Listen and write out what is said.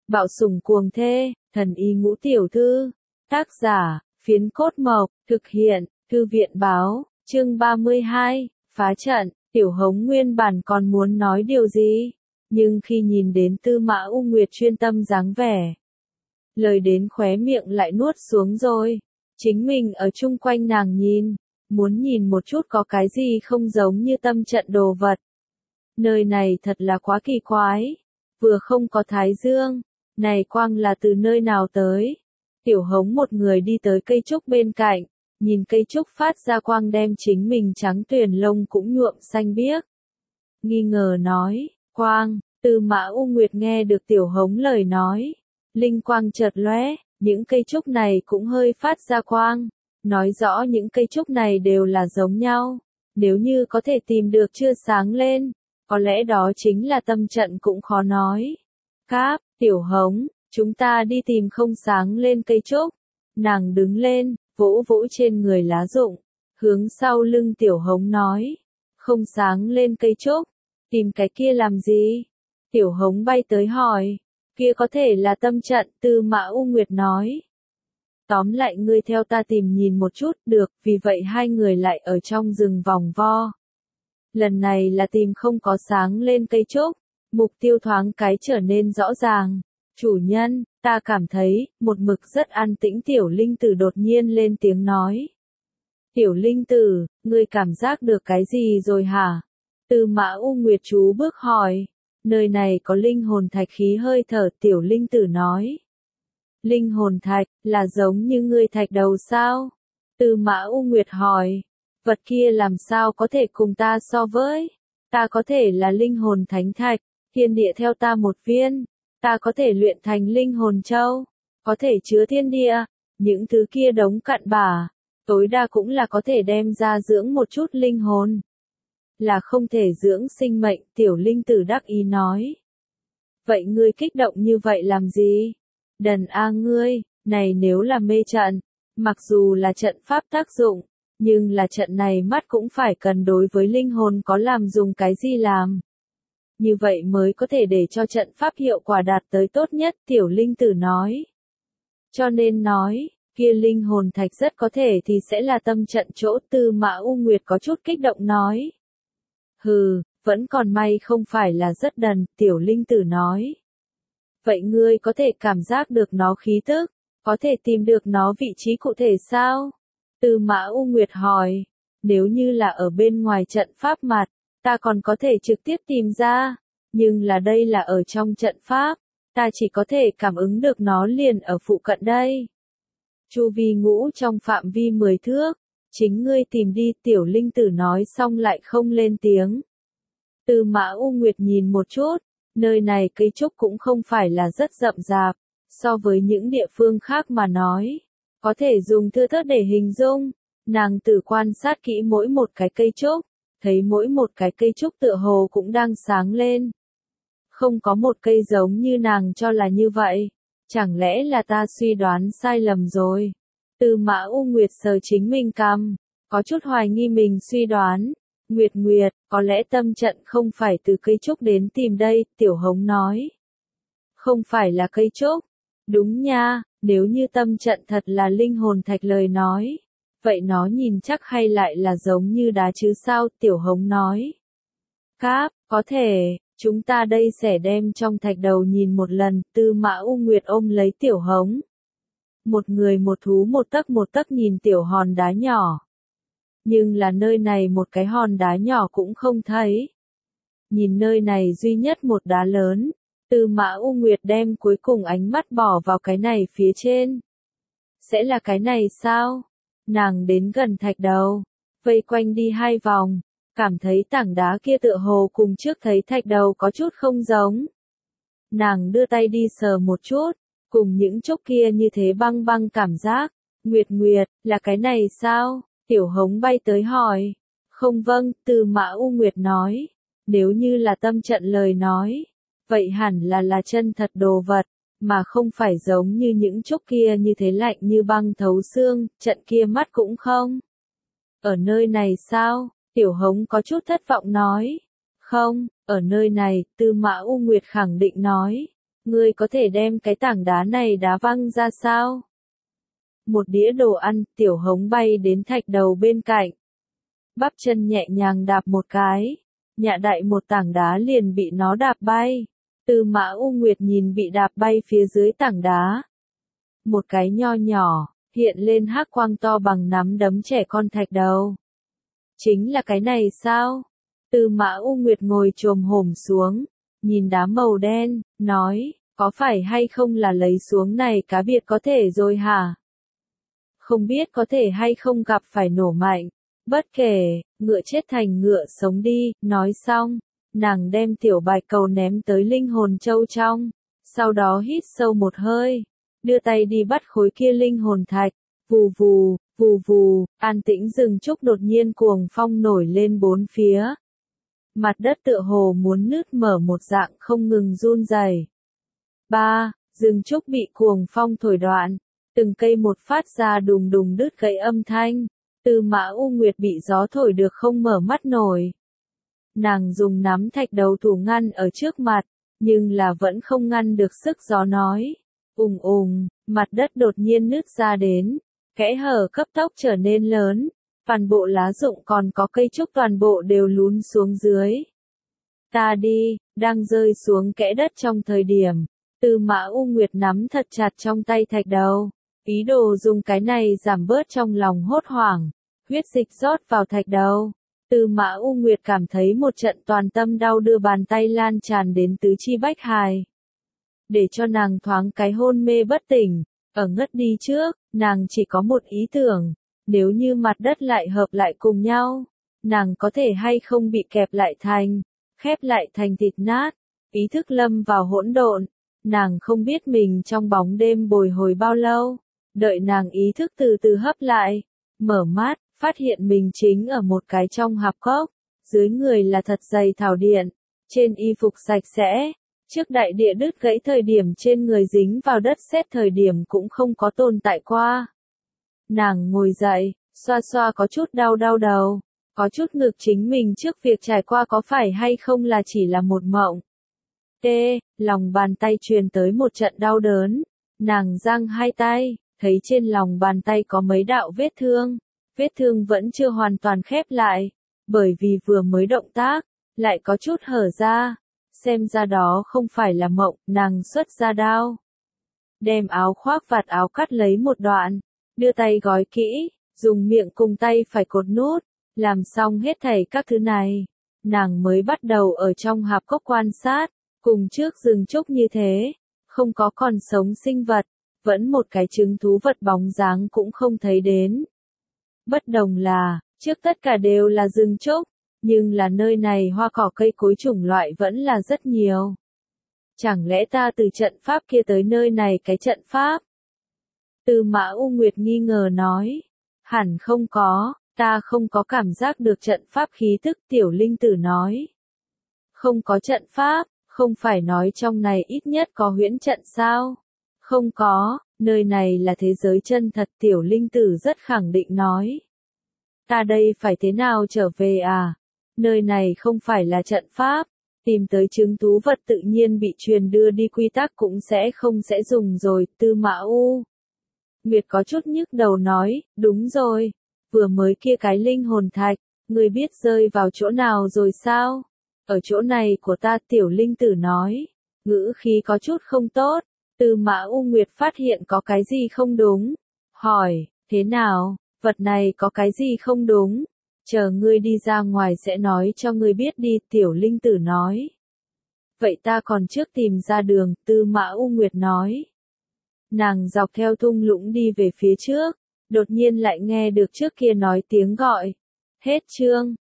Bạo sủng cuồng thê, thần y ngũ tiểu thư. Tác giả, Phiến Cốt Mộc, thực hiện, Thư viện báo, chương 32, phá trận. Tiểu Hống nguyên bản còn muốn nói điều gì, nhưng khi nhìn đến Tư Mã U Nguyệt chuyên tâm dáng vẻ, lời đến khóe miệng lại nuốt xuống rồi. Chính mình ở chung quanh nàng nhìn, muốn nhìn một chút có cái gì không giống như tâm trận đồ vật. Nơi này thật là quá kỳ quái, vừa không có thái dương, này quang là từ nơi nào tới. Tiểu Hống một người đi tới cây trúc bên cạnh, nhìn cây trúc phát ra quang đem chính mình trắng tuyền lông cũng nhuộm xanh biếc. Nghi ngờ nói, quang. Tư Mã U Nguyệt nghe được Tiểu Hống lời nói, linh quang chợt lóe, những cây trúc này cũng hơi phát ra quang, nói rõ những cây trúc này đều là giống nhau, nếu như có thể tìm được chưa sáng lên, có lẽ đó chính là tâm trận cũng khó nói. Cáp, Tiểu Hống, chúng ta đi tìm không sáng lên cây trúc. Nàng đứng lên, vỗ vỗ trên người lá rụng, hướng sau lưng Tiểu Hống nói, không sáng lên cây trúc, tìm cái kia làm gì? Tiểu Hống bay tới hỏi, kia có thể là tâm trận. Tư Mã U Nguyệt nói. Tóm lại ngươi theo ta tìm nhìn một chút, được, vì vậy hai người lại ở trong rừng vòng vo. Lần này là tìm không có sáng lên cây trúc, mục tiêu thoáng cái trở nên rõ ràng. Chủ nhân, ta cảm thấy, một mực rất an tĩnh Tiểu Linh Tử đột nhiên lên tiếng nói. Tiểu Linh Tử, ngươi cảm giác được cái gì rồi hả? Tư Mã U Nguyệt chú bước hỏi. Nơi này có linh hồn thạch khí hơi thở. Tiểu Linh Tử nói. Linh hồn thạch, là giống như ngươi thạch đầu sao? Tư Mã U Nguyệt hỏi. Vật kia làm sao có thể cùng ta so với? Ta có thể là linh hồn thánh thạch, thiên địa theo ta một viên. Ta có thể luyện thành linh hồn châu, có thể chứa thiên địa, những thứ kia đống cặn bã, tối đa cũng là có thể đem ra dưỡng một chút linh hồn. Là không thể dưỡng sinh mệnh. Tiểu Linh Tử đắc ý nói. Vậy ngươi kích động như vậy làm gì? Đần a ngươi, này nếu là mê trận, mặc dù là trận pháp tác dụng, nhưng là trận này mắt cũng phải cần đối với linh hồn có làm dùng cái gì làm. Như vậy mới có thể để cho trận pháp hiệu quả đạt tới tốt nhất. Tiểu Linh Tử nói. Cho nên nói, kia linh hồn thạch rất có thể thì sẽ là tâm trận chỗ. Tư Mã U Nguyệt có chút kích động nói. Hừ, vẫn còn may không phải là rất đần. Tiểu Linh Tử nói. Vậy ngươi có thể cảm giác được nó khí tức, có thể tìm được nó vị trí cụ thể sao? Tư Mã U Nguyệt hỏi. Nếu như là ở bên ngoài trận pháp mặt, ta còn có thể trực tiếp tìm ra, nhưng là đây là ở trong trận pháp, ta chỉ có thể cảm ứng được nó liền ở phụ cận đây. Chu vi ngũ trong phạm vi 10 thước, chính ngươi tìm đi. Tiểu Linh Tử nói xong lại không lên tiếng. Tư Mã U Nguyệt nhìn một chút, nơi này cây trúc cũng không phải là rất rậm rạp, so với những địa phương khác mà nói, có thể dùng thưa thớt để hình dung. Nàng tự quan sát kỹ mỗi một cái cây trúc, thấy mỗi một cái cây trúc tựa hồ cũng đang sáng lên. Không có một cây giống như nàng cho là như vậy. Chẳng lẽ là ta suy đoán sai lầm rồi? Tư Mã U Nguyệt sờ chính mình cằm, có chút hoài nghi mình suy đoán. Nguyệt Nguyệt, có lẽ tâm trận không phải từ cây trúc đến tìm đây. Tiểu Hống nói. Không phải là cây trúc. Đúng nha, nếu như tâm trận thật là linh hồn thạch lời nói, vậy nó nhìn chắc hay lại là giống như đá chứ sao? Tiểu Hống nói. Cáp, có thể, chúng ta đây sẽ đem trong thạch đầu nhìn một lần. Tư Mã U Nguyệt ôm lấy Tiểu Hống. Một người một thú một tấc nhìn tiểu hòn đá nhỏ. Nhưng là nơi này một cái hòn đá nhỏ cũng không thấy. Nhìn nơi này duy nhất một đá lớn. Tư Mã U Nguyệt đem cuối cùng ánh mắt bỏ vào cái này phía trên. Sẽ là cái này sao? Nàng đến gần thạch đầu, vây quanh đi 2 vòng, cảm thấy tảng đá kia tựa hồ cùng trước thấy thạch đầu có chút không giống. Nàng đưa tay đi sờ một chút, cùng những trúc kia như thế băng băng cảm giác. Nguyệt Nguyệt, là cái này sao? Tiểu Hống bay tới hỏi. Không vâng, Tư Mã U Nguyệt nói. Nếu như là tâm trận lời nói, vậy hẳn là chân thật đồ vật, mà không phải giống như những trúc kia như thế lạnh như băng thấu xương. Trận kia mắt cũng không. Ở nơi này sao? Tiểu Hống có chút thất vọng nói. Không, ở nơi này. Tư Mã U Nguyệt khẳng định nói. Ngươi có thể đem cái tảng đá này đá văng ra sao? Một đĩa đồ ăn, tiểu hống bay đến thạch đầu bên cạnh. Bắp chân nhẹ nhàng đạp một cái, nhạ đại một tảng đá liền bị nó đạp bay. Tư Mã U Nguyệt nhìn bị đạp bay phía dưới tảng đá. Một cái nho nhỏ, hiện lên hắc quang to bằng nắm đấm trẻ con thạch đầu. Chính là cái này sao? Tư Mã U Nguyệt ngồi chồm hổm xuống, nhìn đá màu đen, nói, có phải hay không là lấy xuống này cá biệt có thể rồi hả? Không biết có thể hay không gặp phải nổ mạnh. Bất kể, ngựa chết thành ngựa sống đi, nói xong, nàng đem tiểu bạch cầu ném tới linh hồn châu trong, sau đó hít sâu một hơi, đưa tay đi bắt khối kia linh hồn thạch, vù vù, vù vù, an tĩnh rừng trúc đột nhiên cuồng phong nổi lên bốn phía. Mặt đất tựa hồ muốn nứt mở một dạng không ngừng run rẩy. Rừng trúc bị cuồng phong thổi đoạn, từng cây một phát ra đùng đùng đứt gãy âm thanh. Tư Mã U Nguyệt bị gió thổi được không mở mắt nổi. Nàng dùng nắm thạch đầu thủ ngăn ở trước mặt, nhưng là vẫn không ngăn được sức gió nói. Mặt đất đột nhiên nứt ra đến, kẽ hở cấp tốc trở nên lớn, toàn bộ lá rụng còn có cây trúc toàn bộ đều lún xuống dưới. Ta đi, đang rơi xuống kẽ đất trong thời điểm, Tư Mã U Nguyệt nắm thật chặt trong tay thạch đầu, ý đồ dùng cái này giảm bớt trong lòng hốt hoảng, huyết dịch rót vào thạch đầu. Tư Mã U Nguyệt cảm thấy một trận toàn tâm đau đưa bàn tay lan tràn đến tứ chi bách hài. Để cho nàng thoáng cái hôn mê bất tỉnh, ở ngất đi trước, nàng chỉ có một ý tưởng, nếu như mặt đất lại hợp lại cùng nhau, nàng có thể hay không bị kẹp lại thành, khép lại thành thịt nát, ý thức lâm vào hỗn độn, nàng không biết mình trong bóng đêm bồi hồi bao lâu, đợi nàng ý thức từ từ hấp lại, mở mắt, phát hiện mình chính ở một cái trong hạp cốc, dưới người là thật dày thảo điện, trên y phục sạch sẽ, trước đại địa đứt gãy thời điểm trên người dính vào đất sét thời điểm cũng không có tồn tại qua. Nàng ngồi dậy, xoa xoa có chút đau đầu, có chút ngực chính mình trước việc trải qua có phải hay không là chỉ là một mộng. Lòng bàn tay truyền tới một trận đau đớn, nàng giang hai tay, thấy trên lòng bàn tay có mấy đạo vết thương vẫn chưa hoàn toàn khép lại, bởi vì vừa mới động tác, lại có chút hở ra, xem ra đó không phải là mộng, nàng xuất ra đao. Đem áo khoác vạt áo cắt lấy một đoạn, đưa tay gói kỹ, dùng miệng cùng tay phải cột nút, làm xong hết thảy các thứ này, nàng mới bắt đầu ở trong hạp cốc quan sát, cùng trước rừng trúc như thế, không có còn sống sinh vật, vẫn một cái trứng thú vật bóng dáng cũng không thấy đến. Bất đồng là, trước tất cả đều là rừng trúc, nhưng là nơi này hoa cỏ cây cối chủng loại vẫn là rất nhiều. Chẳng lẽ ta từ trận pháp kia tới nơi này cái trận pháp? Tư Mã U Nguyệt nghi ngờ nói, hẳn không có, ta không có cảm giác được trận pháp khí tức. Tiểu linh tử nói. Không có trận pháp, không phải nói trong này ít nhất có huyễn trận sao? Không có, nơi này là thế giới chân thật. Tiểu linh tử rất khẳng định nói. Ta đây phải thế nào trở về à? Nơi này không phải là trận pháp, tìm tới chứng thú vật tự nhiên bị truyền đưa đi quy tắc cũng không sẽ dùng rồi. Tư Mã U Nguyệt có chút nhức đầu nói, đúng rồi, vừa mới kia cái linh hồn thạch, người biết rơi vào chỗ nào rồi sao? Ở chỗ này của ta. Tiểu linh tử nói, ngữ khí có chút không tốt. Tư Mã U Nguyệt phát hiện có cái gì không đúng, hỏi, thế nào, vật này có cái gì không đúng? Chờ ngươi đi ra ngoài sẽ nói cho ngươi biết đi. Tiểu linh tử nói. Vậy ta còn trước tìm ra đường. Tư Mã U Nguyệt nói. Nàng dọc theo thung lũng đi về phía trước, đột nhiên lại nghe được trước kia nói tiếng gọi. Hết chương.